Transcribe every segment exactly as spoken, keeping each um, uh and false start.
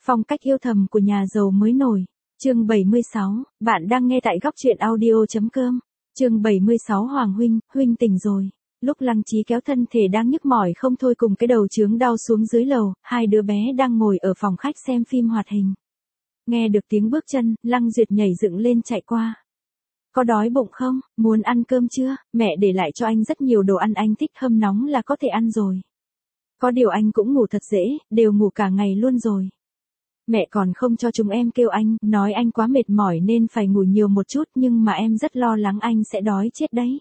Phong cách yêu thầm của nhà giàu mới nổi. Chương bảy mươi sáu, bạn đang nghe tại góc truyện audio.com. Chương bảy mươi sáu Hoàng huynh, huynh tỉnh rồi. Lúc Lăng Chí kéo thân thể đang nhức mỏi không thôi cùng cái đầu chướng đau xuống dưới lầu, hai đứa bé đang ngồi ở phòng khách xem phim hoạt hình. Nghe được tiếng bước chân, Lăng Duyệt nhảy dựng lên chạy qua. Có đói bụng không? Muốn ăn cơm chưa? Mẹ để lại cho anh rất nhiều đồ ăn anh thích, hâm nóng là có thể ăn rồi. Có điều anh cũng ngủ thật dễ, đều ngủ cả ngày luôn rồi. Mẹ còn không cho chúng em kêu anh, nói anh quá mệt mỏi nên phải ngủ nhiều một chút, nhưng mà em rất lo lắng anh sẽ đói chết đấy.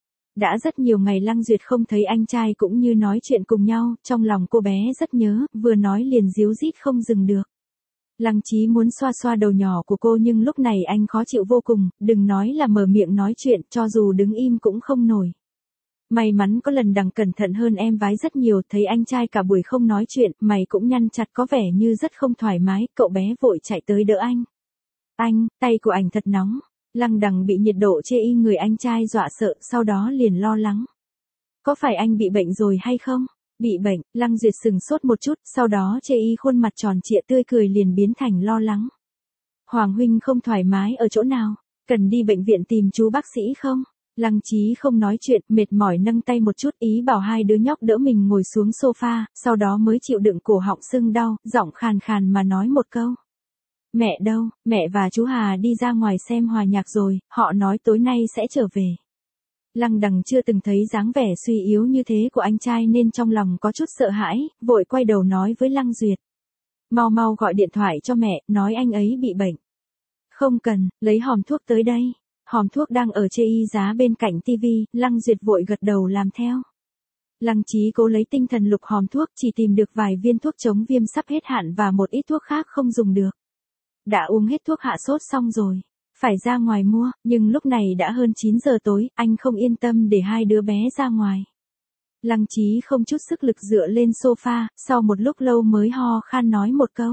Đã rất nhiều ngày Lăng Duyệt không thấy anh trai cũng như nói chuyện cùng nhau, trong lòng cô bé rất nhớ, vừa nói liền ríu rít không dừng được. Lăng Chí muốn xoa xoa đầu nhỏ của cô nhưng lúc này anh khó chịu vô cùng, đừng nói là mở miệng nói chuyện, cho dù đứng im cũng không nổi. May mắn có lần Đằng cẩn thận hơn em vái rất nhiều, thấy anh trai cả buổi không nói chuyện, mày cũng nhăn chặt có vẻ như rất không thoải mái, cậu bé vội chạy tới đỡ anh. Anh, tay của anh thật nóng. Lăng Đằng bị nhiệt độ chê y người anh trai dọa sợ, sau đó liền lo lắng. Có phải anh bị bệnh rồi hay không? Bị bệnh, Lăng Duyệt sừng sốt một chút, sau đó chê y khuôn mặt tròn trịa tươi cười liền biến thành lo lắng. Hoàng huynh không thoải mái ở chỗ nào? Cần đi bệnh viện tìm chú bác sĩ không? Lăng Chí không nói chuyện, mệt mỏi nâng tay một chút ý bảo hai đứa nhóc đỡ mình ngồi xuống sofa, sau đó mới chịu đựng cổ họng sưng đau, giọng khàn khàn mà nói một câu. Mẹ đâu? Mẹ và chú Hà đi ra ngoài xem hòa nhạc rồi, họ nói tối nay sẽ trở về. Lăng Đằng chưa từng thấy dáng vẻ suy yếu như thế của anh trai nên trong lòng có chút sợ hãi, vội quay đầu nói với Lăng Duyệt. Mau mau gọi điện thoại cho mẹ, nói anh ấy bị bệnh. Không cần, lấy hòm thuốc tới đây. Hòm thuốc đang ở chê y giá bên cạnh tivi, Lăng Duyệt vội gật đầu làm theo. Lăng Chí cố lấy tinh thần lục hòm thuốc, chỉ tìm được vài viên thuốc chống viêm sắp hết hạn và một ít thuốc khác không dùng được. Đã uống hết thuốc hạ sốt xong rồi, phải ra ngoài mua, nhưng lúc này đã hơn chín giờ tối, anh không yên tâm để hai đứa bé ra ngoài. Lăng Chí không chút sức lực dựa lên sofa, sau một lúc lâu mới ho khan nói một câu.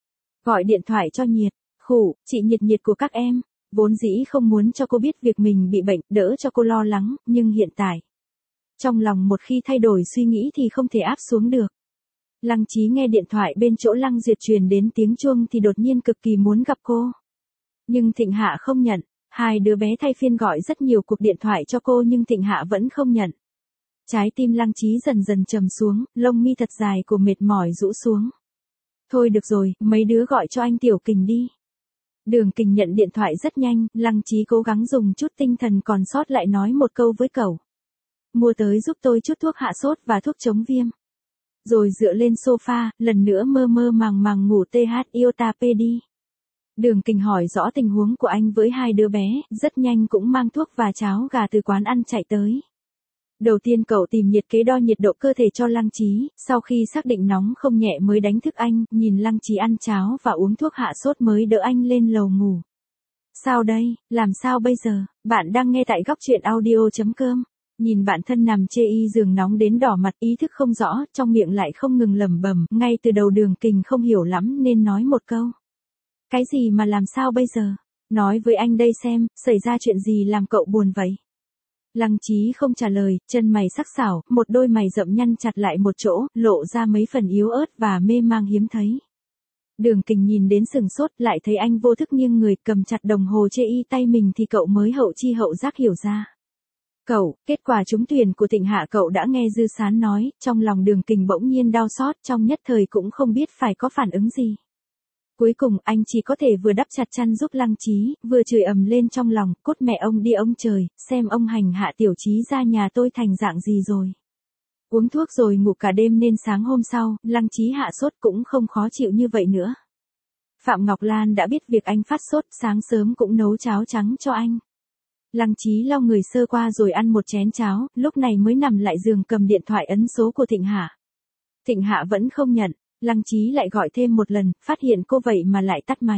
Gọi điện thoại cho Nhiệt, khủ, chị Nhiệt Nhiệt của các em. Vốn dĩ không muốn cho cô biết việc mình bị bệnh, đỡ cho cô lo lắng, nhưng hiện tại. Trong lòng một khi thay đổi suy nghĩ thì không thể áp xuống được. Lăng Chí nghe điện thoại bên chỗ Lăng Duyệt truyền đến tiếng chuông thì đột nhiên cực kỳ muốn gặp cô. Nhưng Thịnh Hạ không nhận, hai đứa bé thay phiên gọi rất nhiều cuộc điện thoại cho cô nhưng Thịnh Hạ vẫn không nhận. Trái tim Lăng Chí dần dần trầm xuống, lông mi thật dài của mệt mỏi rũ xuống. Thôi được rồi, mấy đứa gọi cho anh Tiểu Kình đi. Đường Kình nhận điện thoại rất nhanh, Lăng Chí cố gắng dùng chút tinh thần còn sót lại nói một câu với cậu. Mua tới giúp tôi chút thuốc hạ sốt và thuốc chống viêm. Rồi dựa lên sofa, lần nữa mơ mơ màng màng ngủ th iota p đi. Đường Kình hỏi rõ tình huống của anh với hai đứa bé, rất nhanh cũng mang thuốc và cháo gà từ quán ăn chạy tới. Đầu tiên cậu tìm nhiệt kế đo nhiệt độ cơ thể cho Lăng Chí, sau khi xác định nóng không nhẹ mới đánh thức anh, nhìn Lăng Chí ăn cháo và uống thuốc hạ sốt mới đỡ anh lên lầu ngủ. Sao đây, làm sao bây giờ, bạn đang nghe tại góc truyện audio.com. Nhìn bạn thân nằm chê y giường nóng đến đỏ mặt, ý thức không rõ, trong miệng lại không ngừng lẩm bẩm, ngay từ đầu Đường Kình không hiểu lắm nên nói một câu. Cái gì mà làm sao bây giờ? Nói với anh đây xem, xảy ra chuyện gì làm cậu buồn vậy? Lăng Chí không trả lời, chân mày sắc sảo, một đôi mày rậm nhăn chặt lại một chỗ, lộ ra mấy phần yếu ớt và mê mang hiếm thấy. Đường Kình nhìn đến sừng sốt, lại thấy anh vô thức nghiêng người, cầm chặt đồng hồ chê y tay mình thì cậu mới hậu chi hậu giác hiểu ra. Cậu, kết quả trúng tuyển của Thịnh Hạ cậu đã nghe Dư Sán nói, trong lòng Đường Kình bỗng nhiên đau xót, trong nhất thời cũng không biết phải có phản ứng gì. Cuối cùng anh chỉ có thể vừa đắp chặt chăn giúp Lăng Chí, vừa chửi ầm lên trong lòng, cốt mẹ ông đi ông trời, xem ông hành hạ Tiểu Chí ra nhà tôi thành dạng gì rồi. Uống thuốc rồi ngủ cả đêm nên sáng hôm sau, Lăng Chí hạ sốt cũng không khó chịu như vậy nữa. Phạm Ngọc Lan đã biết việc anh phát sốt, sáng sớm cũng nấu cháo trắng cho anh. Lăng Chí lau người sơ qua rồi ăn một chén cháo, lúc này mới nằm lại giường cầm điện thoại ấn số của Thịnh Hạ. Thịnh Hạ vẫn không nhận. Lăng Chí lại gọi thêm một lần, phát hiện cô vậy mà lại tắt máy.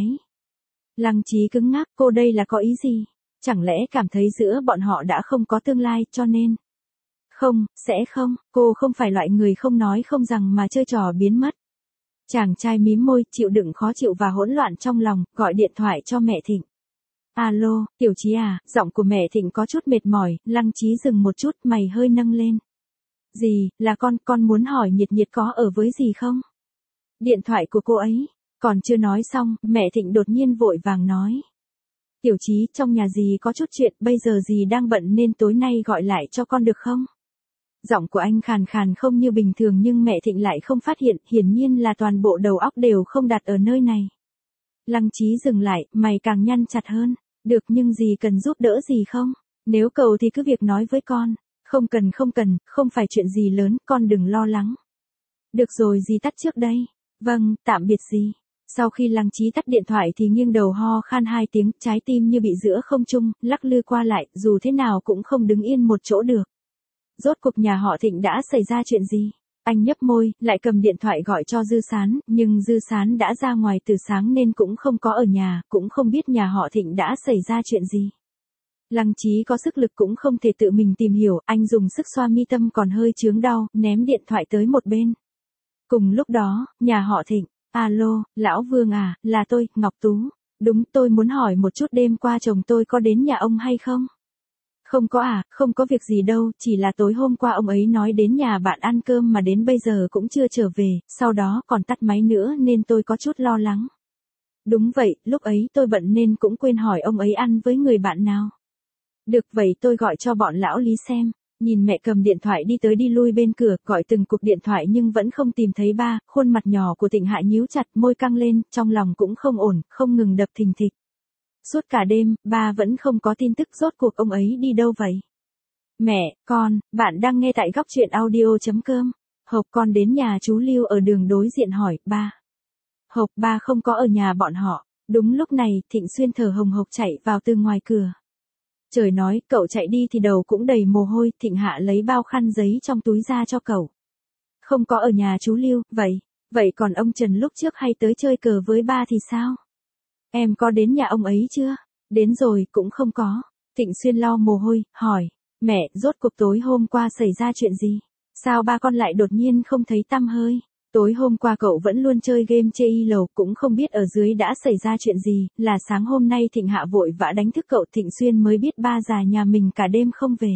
Lăng Chí cứng ngắc, cô đây là có ý gì? Chẳng lẽ cảm thấy giữa bọn họ đã không có tương lai cho nên? Không, sẽ không, cô không phải loại người không nói không rằng mà chơi trò biến mất. Chàng trai mím môi, chịu đựng khó chịu và hỗn loạn trong lòng, gọi điện thoại cho mẹ Thịnh. Alo, Tiểu Chí à, giọng của mẹ Thịnh có chút mệt mỏi, Lăng Chí dừng một chút, mày hơi nâng lên. Gì, là con, con muốn hỏi Nhiệt Nhiệt có ở với gì không? Điện thoại của cô ấy. Còn chưa nói xong, mẹ Thịnh đột nhiên vội vàng nói. Tiểu Chí, trong nhà dì có chút chuyện, bây giờ dì đang bận nên tối nay gọi lại cho con được không? Giọng của anh khàn khàn không như bình thường nhưng mẹ Thịnh lại không phát hiện, hiển nhiên là toàn bộ đầu óc đều không đặt ở nơi này. Lăng Chí dừng lại, mày càng nhăn chặt hơn. Được, nhưng dì cần giúp đỡ gì không? Nếu cầu thì cứ việc nói với con. Không cần không cần, không phải chuyện gì lớn, con đừng lo lắng. Được rồi, dì tắt trước đây. Vâng, tạm biệt dì. Sau khi Lăng Chí tắt điện thoại thì nghiêng đầu ho khan hai tiếng, trái tim như bị giữa không trung, lắc lư qua lại, dù thế nào cũng không đứng yên một chỗ được. Rốt cuộc nhà họ Thịnh đã xảy ra chuyện gì? Anh nhấp môi, lại cầm điện thoại gọi cho Dư Sán, nhưng Dư Sán đã ra ngoài từ sáng nên cũng không có ở nhà, cũng không biết nhà họ Thịnh đã xảy ra chuyện gì. Lăng Chí có sức lực cũng không thể tự mình tìm hiểu, anh dùng sức xoa mi tâm còn hơi chướng đau, ném điện thoại tới một bên. Cùng lúc đó, nhà họ Thịnh. Alo, Lão Vương à, là tôi, Ngọc Tú. Đúng, tôi muốn hỏi một chút đêm qua chồng tôi có đến nhà ông hay không? Không có à, không có việc gì đâu, chỉ là tối hôm qua ông ấy nói đến nhà bạn ăn cơm mà đến bây giờ cũng chưa trở về, sau đó còn tắt máy nữa nên tôi có chút lo lắng. Đúng vậy, lúc ấy tôi bận nên cũng quên hỏi ông ấy ăn với người bạn nào. Được vậy tôi gọi cho bọn lão Lý xem. Nhìn mẹ cầm điện thoại đi tới đi lui bên cửa, gọi từng cuộc điện thoại nhưng vẫn không tìm thấy ba, khuôn mặt nhỏ của Thịnh Hạ nhíu chặt, môi căng lên, trong lòng cũng không ổn, không ngừng đập thình thịch. Suốt cả đêm, ba vẫn không có tin tức rốt cuộc ông ấy đi đâu vậy. Mẹ, con, bạn đang nghe tại góc truyện audio.com. Hộp con đến nhà chú Lưu ở đường đối diện hỏi, ba. Hộp ba không có ở nhà bọn họ. Đúng lúc này, Thịnh Xuyên thở hồng hộc chạy vào từ ngoài cửa. Trời nói, cậu chạy đi thì đầu cũng đầy mồ hôi, Thịnh Hạ lấy bao khăn giấy trong túi ra cho cậu. Không có ở nhà chú Lưu, vậy, vậy còn ông Trần lúc trước hay tới chơi cờ với ba thì sao? Em có đến nhà ông ấy chưa? Đến rồi, cũng không có. Thịnh Xuyên lau mồ hôi, hỏi, mẹ, rốt cuộc tối hôm qua xảy ra chuyện gì? Sao ba con lại đột nhiên không thấy tăm hơi? Tối hôm qua cậu vẫn luôn chơi game chê y lầu, cũng không biết ở dưới đã xảy ra chuyện gì, là sáng hôm nay Thịnh Hạ vội vã đánh thức cậu. Thịnh Xuyên mới biết ba già nhà mình cả đêm không về.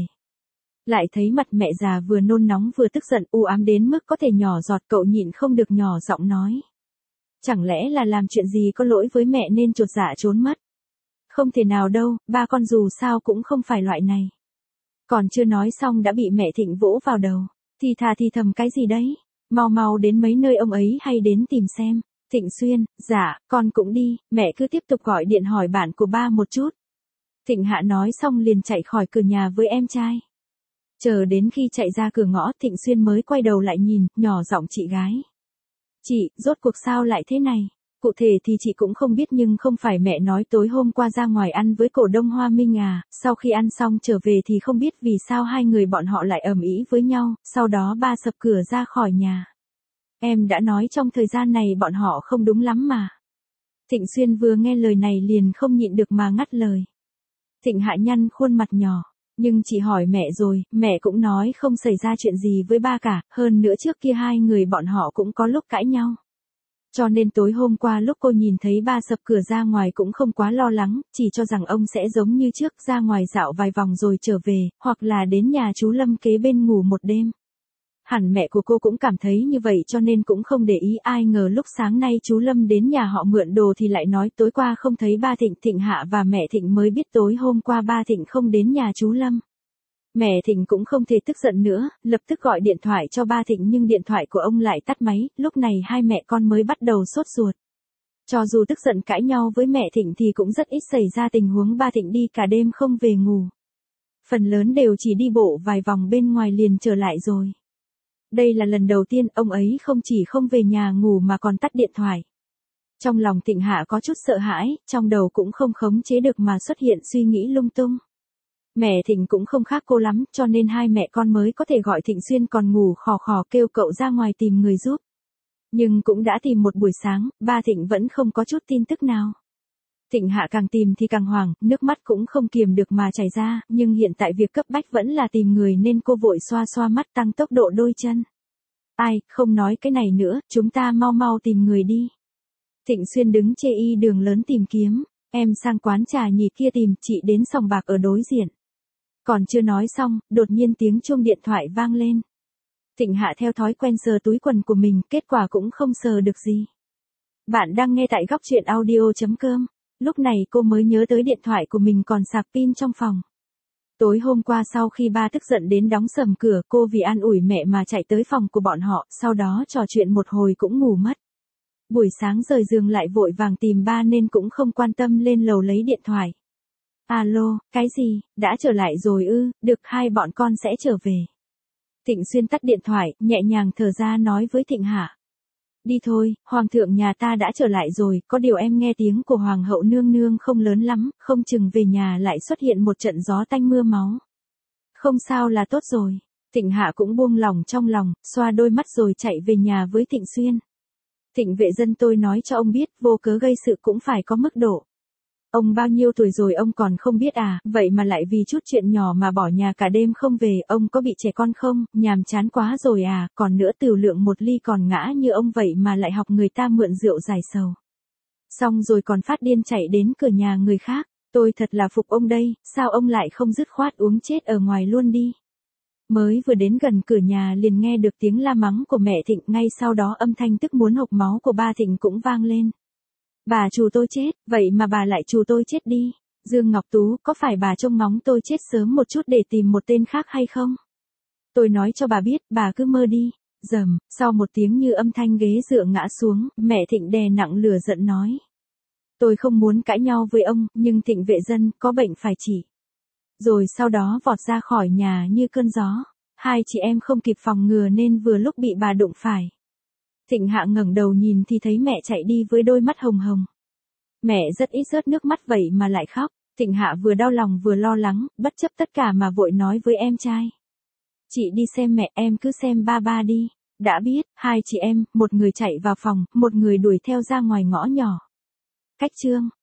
Lại thấy mặt mẹ già vừa nôn nóng vừa tức giận, u ám đến mức có thể nhỏ giọt, cậu nhịn không được nhỏ giọng nói. Chẳng lẽ là làm chuyện gì có lỗi với mẹ nên chột dạ trốn mất? Không thể nào đâu, ba con dù sao cũng không phải loại này. Còn chưa nói xong đã bị mẹ Thịnh vỗ vào đầu. Thì thà thì thầm cái gì đấy? Mau mau đến mấy nơi ông ấy hay đến tìm xem. Thịnh Xuyên, dạ, con cũng đi, mẹ cứ tiếp tục gọi điện hỏi bạn của ba một chút. Thịnh Hạ nói xong liền chạy khỏi cửa nhà với em trai. Chờ đến khi chạy ra cửa ngõ, Thịnh Xuyên mới quay đầu lại nhìn, nhỏ giọng chị gái. Chị, rốt cuộc sao lại thế này? Cụ thể thì chị cũng không biết nhưng không phải mẹ nói tối hôm qua ra ngoài ăn với cổ đông Hoa Minh à, sau khi ăn xong trở về thì không biết vì sao hai người bọn họ lại ầm ĩ với nhau, sau đó ba sập cửa ra khỏi nhà. Em đã nói trong thời gian này bọn họ không đúng lắm mà. Thịnh Xuyên vừa nghe lời này liền không nhịn được mà ngắt lời. Thịnh Hạ nhăn khuôn mặt nhỏ. Nhưng chị hỏi mẹ rồi, mẹ cũng nói không xảy ra chuyện gì với ba cả, hơn nữa trước kia hai người bọn họ cũng có lúc cãi nhau. Cho nên tối hôm qua lúc cô nhìn thấy ba sập cửa ra ngoài cũng không quá lo lắng, chỉ cho rằng ông sẽ giống như trước ra ngoài dạo vài vòng rồi trở về, hoặc là đến nhà chú Lâm kế bên ngủ một đêm. Hẳn mẹ của cô cũng cảm thấy như vậy cho nên cũng không để ý, ai ngờ lúc sáng nay chú Lâm đến nhà họ mượn đồ thì lại nói tối qua không thấy ba Thịnh. Thịnh Hạ và mẹ Thịnh mới biết tối hôm qua ba Thịnh không đến nhà chú Lâm. Mẹ Thịnh cũng không thể tức giận nữa, lập tức gọi điện thoại cho ba Thịnh nhưng điện thoại của ông lại tắt máy, lúc này hai mẹ con mới bắt đầu sốt ruột. Cho dù tức giận cãi nhau với mẹ Thịnh thì cũng rất ít xảy ra tình huống ba Thịnh đi cả đêm không về ngủ. Phần lớn đều chỉ đi bộ vài vòng bên ngoài liền trở lại rồi. Đây là lần đầu tiên ông ấy không chỉ không về nhà ngủ mà còn tắt điện thoại. Trong lòng Thịnh Hạ có chút sợ hãi, trong đầu cũng không khống chế được mà xuất hiện suy nghĩ lung tung. Mẹ Thịnh cũng không khác cô lắm, cho nên hai mẹ con mới có thể gọi Thịnh Xuyên còn ngủ khò khò kêu cậu ra ngoài tìm người giúp. Nhưng cũng đã tìm một buổi sáng, ba Thịnh vẫn không có chút tin tức nào. Thịnh Hạ càng tìm thì càng hoảng, nước mắt cũng không kiềm được mà chảy ra, nhưng hiện tại việc cấp bách vẫn là tìm người nên cô vội xoa xoa mắt tăng tốc độ đôi chân. Ai, không nói cái này nữa, chúng ta mau mau tìm người đi. Thịnh Xuyên đứng chê y đường lớn tìm kiếm, em sang quán trà nhì kia tìm, chị đến sòng bạc ở đối diện. Còn chưa nói xong, đột nhiên tiếng chuông điện thoại vang lên. Thịnh Hạ theo thói quen sờ túi quần của mình, kết quả cũng không sờ được gì. Bạn đang nghe tại góc chuyện audio chấm com. Lúc này cô mới nhớ tới điện thoại của mình còn sạc pin trong phòng. Tối hôm qua sau khi ba tức giận đến đóng sầm cửa, cô vì an ủi mẹ mà chạy tới phòng của bọn họ, sau đó trò chuyện một hồi cũng ngủ mất. Buổi sáng rời giường lại vội vàng tìm ba nên cũng không quan tâm lên lầu lấy điện thoại. Alo, cái gì, đã trở lại rồi ư, được, hai bọn con sẽ trở về. Thịnh Xuyên tắt điện thoại, nhẹ nhàng thở ra nói với Thịnh Hạ. Đi thôi, hoàng thượng nhà ta đã trở lại rồi, có điều em nghe tiếng của hoàng hậu nương nương không lớn lắm, không chừng về nhà lại xuất hiện một trận gió tanh mưa máu. Không sao là tốt rồi. Thịnh Hạ cũng buông lòng trong lòng, xoa đôi mắt rồi chạy về nhà với Thịnh Xuyên. Thịnh vệ dân, tôi nói cho ông biết, vô cớ gây sự cũng phải có mức độ. Ông bao nhiêu tuổi rồi ông còn không biết à, vậy mà lại vì chút chuyện nhỏ mà bỏ nhà cả đêm không về, ông có bị trẻ con không, nhàm chán quá rồi à, còn nữa tiểu lượng một ly còn ngã như ông vậy mà lại học người ta mượn rượu giải sầu. Xong rồi còn phát điên chạy đến cửa nhà người khác, tôi thật là phục ông đây, sao ông lại không dứt khoát uống chết ở ngoài luôn đi. Mới vừa đến gần cửa nhà liền nghe được tiếng la mắng của mẹ Thịnh, ngay sau đó âm thanh tức muốn hộc máu của ba Thịnh cũng vang lên. Bà trù tôi chết, vậy mà bà lại trù tôi chết đi. Dương Ngọc Tú, có phải bà trông ngóng tôi chết sớm một chút để tìm một tên khác hay không? Tôi nói cho bà biết, bà cứ mơ đi. Dầm, sau một tiếng như âm thanh ghế dựa ngã xuống, mẹ Thịnh đè nặng lửa giận nói. Tôi không muốn cãi nhau với ông, nhưng Thịnh vệ dân, có bệnh phải trị. Rồi sau đó vọt ra khỏi nhà như cơn gió. Hai chị em không kịp phòng ngừa nên vừa lúc bị bà đụng phải. Thịnh Hạ ngẩng đầu nhìn thì thấy mẹ chạy đi với đôi mắt hồng hồng. Mẹ rất ít rớt nước mắt vậy mà lại khóc. Thịnh Hạ vừa đau lòng vừa lo lắng, bất chấp tất cả mà vội nói với em trai. Chị đi xem mẹ, em cứ xem ba ba đi. Đã biết, hai chị em, một người chạy vào phòng, một người đuổi theo ra ngoài ngõ nhỏ. Cách chương